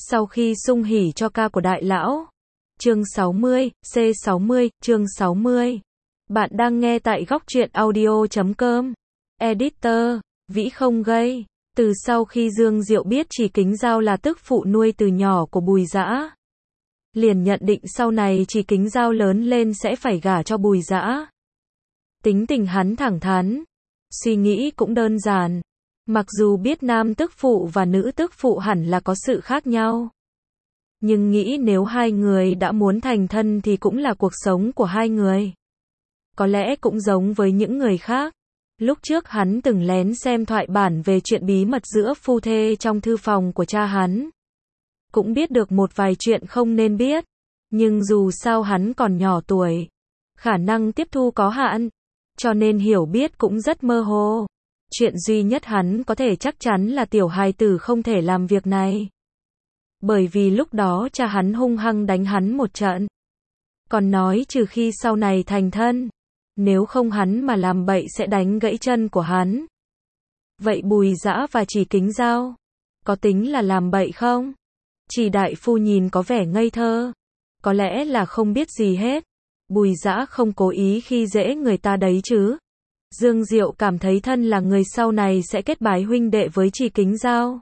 Sau khi sung hỉ cho ca của đại lão. Chương 60, C60, chương 60. Bạn đang nghe tại góc truyện audio.com. Editor, Vĩ không gây. Từ sau khi Dương Diệu biết Chỉ Kính Dao là tức phụ nuôi từ nhỏ của Bùi Dã, liền nhận định sau này Chỉ Kính Dao lớn lên sẽ phải gả cho Bùi Dã. Tính tình hắn thẳng thắn, suy nghĩ cũng đơn giản. Mặc dù biết nam tức phụ và nữ tức phụ hẳn là có sự khác nhau, nhưng nghĩ nếu hai người đã muốn thành thân thì cũng là cuộc sống của hai người. Có lẽ cũng giống với những người khác. Lúc trước hắn từng lén xem thoại bản về chuyện bí mật giữa phu thê trong thư phòng của cha hắn. Cũng biết được một vài chuyện không nên biết. Nhưng dù sao hắn còn nhỏ tuổi, khả năng tiếp thu có hạn, cho nên hiểu biết cũng rất mơ hồ. Chuyện duy nhất hắn có thể chắc chắn là tiểu hài tử không thể làm việc này. Bởi vì lúc đó cha hắn hung hăng đánh hắn một trận. Còn nói trừ khi sau này thành thân, nếu không hắn mà làm bậy sẽ đánh gãy chân của hắn. Vậy Bùi Dã và Chỉ Kính Dao có tính là làm bậy không? Chỉ đại phu nhìn có vẻ ngây thơ, có lẽ là không biết gì hết. Bùi Dã không cố ý khi dễ người ta đấy chứ. Dương Diệu cảm thấy thân là người sau này sẽ kết bái huynh đệ với Chỉ Kính Dao.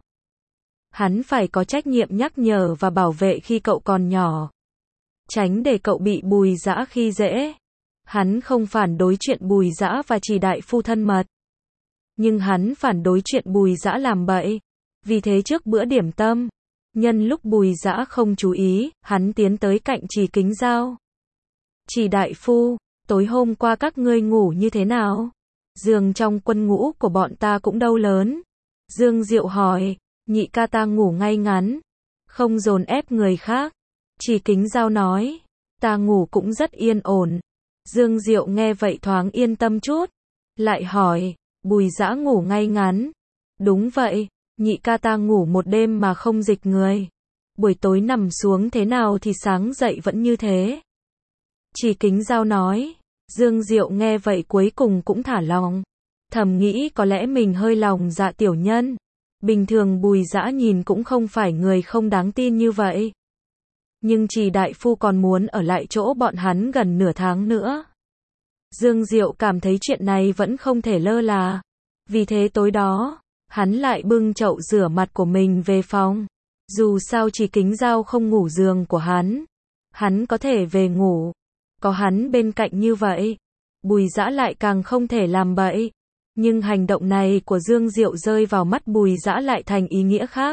Hắn phải có trách nhiệm nhắc nhở và bảo vệ khi cậu còn nhỏ, tránh để cậu bị Bùi Dã khi dễ. Hắn không phản đối chuyện Bùi Dã và Chỉ đại phu thân mật, nhưng hắn phản đối chuyện Bùi Dã làm bậy. Vì thế trước bữa điểm tâm, nhân lúc Bùi Dã không chú ý, hắn tiến tới cạnh Chỉ Kính Dao. Chỉ đại phu, tối hôm qua các ngươi ngủ như thế nào? Giường trong quân ngũ của bọn ta cũng đâu lớn. Dương Diệu hỏi. Nhị ca ta ngủ ngay ngắn, không dồn ép người khác. Chỉ Kính Dao nói. Ta ngủ cũng rất yên ổn. Dương Diệu nghe vậy thoáng yên tâm chút. Lại hỏi. Bùi Dã ngủ ngay ngắn. Đúng vậy, nhị ca ta ngủ một đêm mà không dịch người. Buổi tối nằm xuống thế nào thì sáng dậy vẫn như thế. Chỉ Kính Dao nói. Dương Diệu nghe vậy cuối cùng cũng thả lòng. Thầm nghĩ có lẽ mình hơi lòng dạ tiểu nhân. Bình thường Bùi Dã nhìn cũng không phải người không đáng tin như vậy. Nhưng Chỉ đại phu còn muốn ở lại chỗ bọn hắn gần nửa tháng nữa. Dương Diệu cảm thấy chuyện này vẫn không thể lơ là. Vì thế tối đó, hắn lại bưng chậu rửa mặt của mình về phòng. Dù sao Chỉ Kính Dao không ngủ giường của hắn có thể về ngủ. Có hắn bên cạnh như vậy, Bùi Dã lại càng không thể làm bậy. Nhưng hành động này của Dương Diệu rơi vào mắt Bùi Dã lại thành ý nghĩa khác.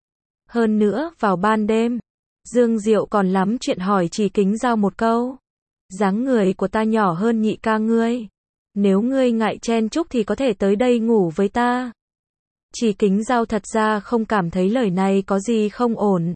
Hơn nữa, vào ban đêm, Dương Diệu còn lắm chuyện hỏi Chỉ Kính Dao một câu. Dáng người của ta nhỏ hơn nhị ca ngươi. Nếu ngươi ngại chen chúc thì có thể tới đây ngủ với ta. Chỉ Kính Dao thật ra không cảm thấy lời này có gì không ổn.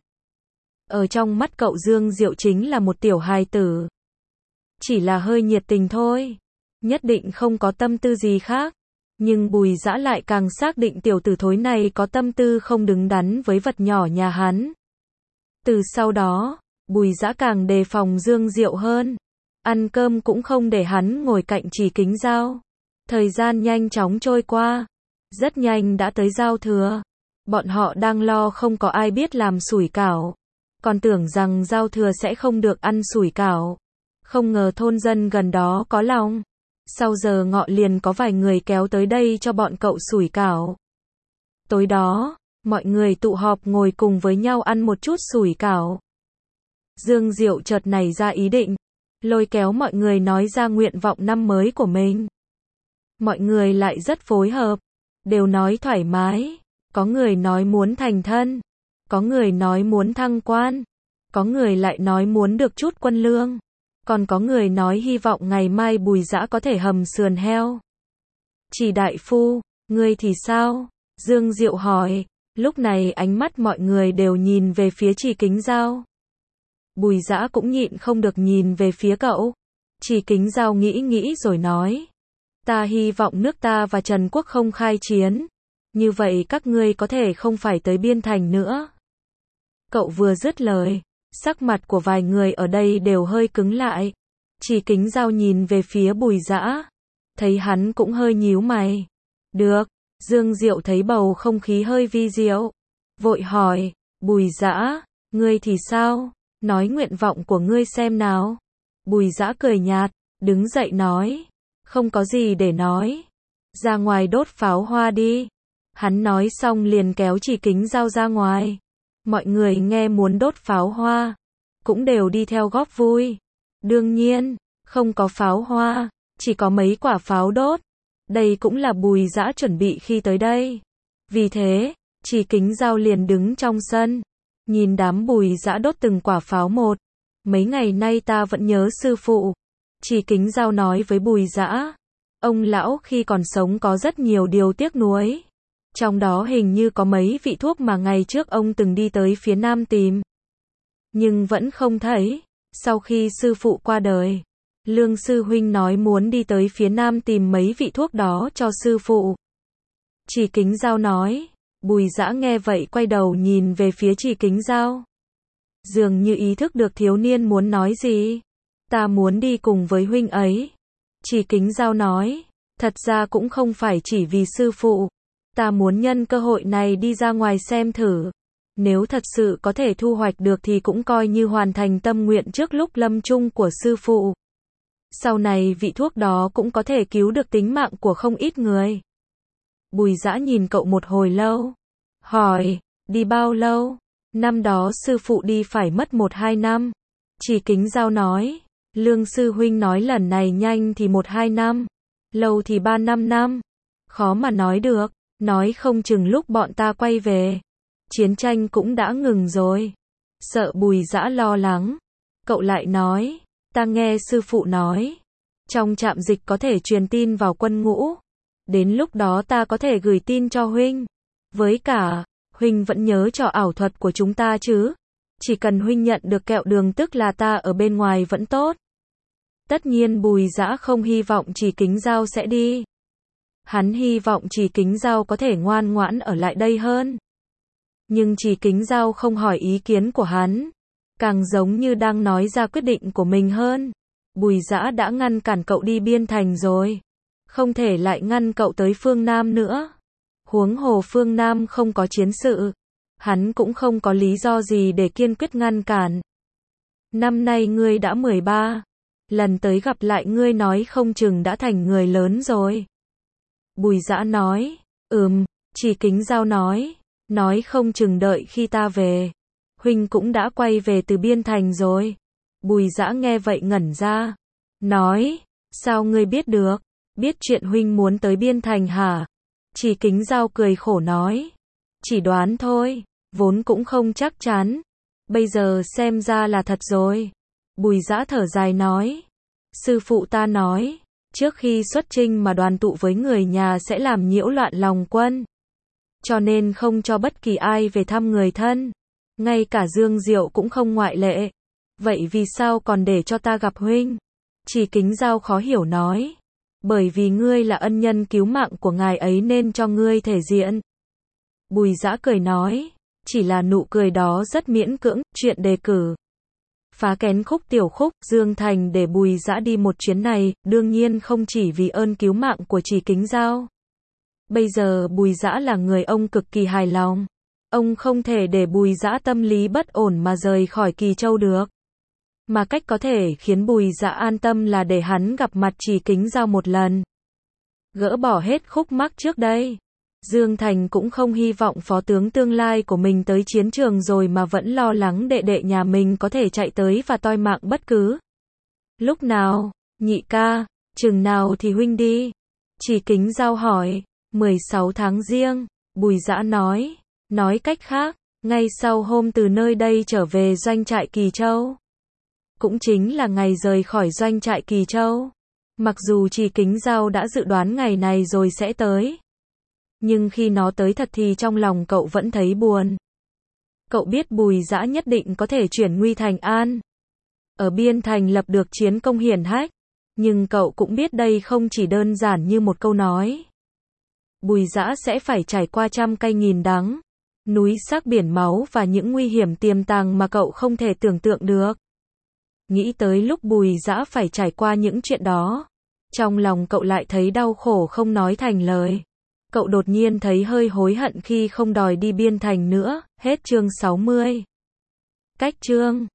Ở trong mắt cậu Dương Diệu chính là một tiểu hài tử. Chỉ là hơi nhiệt tình thôi. Nhất định không có tâm tư gì khác. Nhưng Bùi Dã lại càng xác định tiểu tử thối này có tâm tư không đứng đắn với vật nhỏ nhà hắn. Từ sau đó, Bùi Dã càng đề phòng Dương Diệu hơn. Ăn cơm cũng không để hắn ngồi cạnh Chỉ Kính Dao. Thời gian nhanh chóng trôi qua. Rất nhanh đã tới giao thừa. Bọn họ đang lo không có ai biết làm sủi cảo. Còn tưởng rằng giao thừa sẽ không được ăn sủi cảo. Không ngờ thôn dân gần đó có lòng. Sau giờ ngọ liền có vài người kéo tới đây cho bọn cậu sủi cảo. Tối đó, mọi người tụ họp ngồi cùng với nhau ăn một chút sủi cảo. Dương Diệu chợt nảy ra ý định, lôi kéo mọi người nói ra nguyện vọng năm mới của mình. Mọi người lại rất phối hợp, đều nói thoải mái. Có người nói muốn thành thân, có người nói muốn thăng quan, có người lại nói muốn được chút quân lương. Còn có người nói hy vọng ngày mai Bùi Dã có thể hầm sườn heo. Chỉ đại phu, ngươi thì sao? Dương Diệu hỏi. Lúc này ánh mắt mọi người đều nhìn về phía Chỉ Kính Dao. Bùi Dã cũng nhịn không được nhìn về phía cậu. Chỉ Kính Dao nghĩ rồi nói. Ta hy vọng nước ta và Trần Quốc không khai chiến. Như vậy các ngươi có thể không phải tới biên thành nữa. Cậu vừa dứt lời, sắc mặt của vài người ở đây đều hơi cứng lại. Chỉ Kính Dao nhìn về phía Bùi Dã, thấy hắn cũng hơi nhíu mày. Được. Dương Diệu thấy bầu không khí hơi vi diệu, vội hỏi, Bùi Dã, ngươi thì sao? Nói nguyện vọng của ngươi xem nào. Bùi Dã cười nhạt, đứng dậy nói. Không có gì để nói. Ra ngoài đốt pháo hoa đi. Hắn nói xong liền kéo Chỉ Kính Dao ra ngoài. Mọi người nghe muốn đốt pháo hoa, cũng đều đi theo góp vui. Đương nhiên, không có pháo hoa, chỉ có mấy quả pháo đốt. Đây cũng là Bùi Dã chuẩn bị khi tới đây. Vì thế, Chỉ Kính Dao liền đứng trong sân, nhìn đám Bùi Dã đốt từng quả pháo một. Mấy ngày nay ta vẫn nhớ sư phụ. Chỉ Kính Dao nói với Bùi Dã. Ông lão khi còn sống có rất nhiều điều tiếc nuối. Trong đó hình như có mấy vị thuốc mà ngày trước ông từng đi tới phía Nam tìm. Nhưng vẫn không thấy. Sau khi sư phụ qua đời, Lương sư huynh nói muốn đi tới phía Nam tìm mấy vị thuốc đó cho sư phụ. Chỉ Kính Dao nói. Bùi Dã nghe vậy quay đầu nhìn về phía Chỉ Kính Dao. Dường như ý thức được thiếu niên muốn nói gì. Ta muốn đi cùng với huynh ấy. Chỉ Kính Dao nói. Thật ra cũng không phải chỉ vì sư phụ. Ta muốn nhân cơ hội này đi ra ngoài xem thử. Nếu thật sự có thể thu hoạch được thì cũng coi như hoàn thành tâm nguyện trước lúc lâm chung của sư phụ. Sau này vị thuốc đó cũng có thể cứu được tính mạng của không ít người. Bùi Dã nhìn cậu một hồi lâu. Hỏi, đi bao lâu? Năm đó sư phụ đi phải mất 1-2 năm. Chỉ Kính Dao nói. Lương sư huynh nói lần này nhanh thì 1-2 năm. Lâu thì 3-5 năm. Khó mà nói được. Nói không chừng lúc bọn ta quay về, chiến tranh cũng đã ngừng rồi. Sợ Bùi Dã lo lắng, cậu lại nói. Ta nghe sư phụ nói, trong trạm dịch có thể truyền tin vào quân ngũ. Đến lúc đó ta có thể gửi tin cho huynh. Với cả, huynh vẫn nhớ trò ảo thuật của chúng ta chứ. Chỉ cần huynh nhận được kẹo đường tức là ta ở bên ngoài vẫn tốt. Tất nhiên Bùi Dã không hy vọng Chỉ Kính Dao sẽ đi. Hắn hy vọng Chỉ Kính Dao có thể ngoan ngoãn ở lại đây hơn. Nhưng Chỉ Kính Dao không hỏi ý kiến của hắn. Càng giống như đang nói ra quyết định của mình hơn. Bùi Dã đã ngăn cản cậu đi Biên Thành rồi. Không thể lại ngăn cậu tới phương Nam nữa. Huống hồ phương Nam không có chiến sự. Hắn cũng không có lý do gì để kiên quyết ngăn cản. Năm nay ngươi đã 13. Lần tới gặp lại ngươi nói không chừng đã thành người lớn rồi. Bùi Dã nói. Chỉ Kính Dao nói. Nói không chừng đợi khi ta về. Huynh cũng đã quay về từ Biên Thành rồi. Bùi Dã nghe vậy ngẩn ra. Nói. Sao ngươi biết được? Biết chuyện huynh muốn tới Biên Thành hả? Chỉ Kính Dao cười khổ nói. Chỉ đoán thôi. Vốn cũng không chắc chắn. Bây giờ xem ra là thật rồi. Bùi Dã thở dài nói. Sư phụ ta nói. Trước khi xuất chinh mà đoàn tụ với người nhà sẽ làm nhiễu loạn lòng quân. Cho nên không cho bất kỳ ai về thăm người thân. Ngay cả Dương Diệu cũng không ngoại lệ. Vậy vì sao còn để cho ta gặp huynh? Chỉ Kính Dao khó hiểu nói. Bởi vì ngươi là ân nhân cứu mạng của ngài ấy nên cho ngươi thể diện. Bùi Dã cười nói. Chỉ là nụ cười đó rất miễn cưỡng. Chuyện đề cử Phá Kén Khúc tiểu khúc Dương Thành để Bùi Dã đi một chuyến này, đương nhiên không chỉ vì ơn cứu mạng của Chỉ Kính Dao. Bây giờ Bùi Dã là người ông cực kỳ hài lòng. Ông không thể để Bùi Dã tâm lý bất ổn mà rời khỏi Kỳ Châu được. Mà cách có thể khiến Bùi Dã an tâm là để hắn gặp mặt Chỉ Kính Dao một lần. Gỡ bỏ hết khúc mắc trước đây. Dương Thành cũng không hy vọng phó tướng tương lai của mình tới chiến trường rồi mà vẫn lo lắng đệ đệ nhà mình có thể chạy tới và toi mạng bất cứ lúc nào. Nhị ca, chừng nào thì huynh đi? Chỉ Kính Dao hỏi. 16 tháng Giêng, Bùi Dã nói. Nói cách khác, ngay sau hôm từ nơi đây trở về doanh trại Kỳ Châu. Cũng chính là ngày rời khỏi doanh trại Kỳ Châu. Mặc dù Chỉ Kính Dao đã dự đoán ngày này rồi sẽ tới. Nhưng khi nó tới thật thì trong lòng cậu vẫn thấy buồn. Cậu biết Bùi Dã nhất định có thể chuyển nguy thành an. Ở Biên Thành lập được chiến công hiển hách. Nhưng cậu cũng biết đây không chỉ đơn giản như một câu nói. Bùi Dã sẽ phải trải qua trăm cay nghìn đắng. Núi xác biển máu và những nguy hiểm tiềm tàng mà cậu không thể tưởng tượng được. Nghĩ tới lúc Bùi Dã phải trải qua những chuyện đó. Trong lòng cậu lại thấy đau khổ không nói thành lời. Cậu đột nhiên thấy hơi hối hận khi không đòi đi Biên Thành nữa. Hết chương 60. Cách chương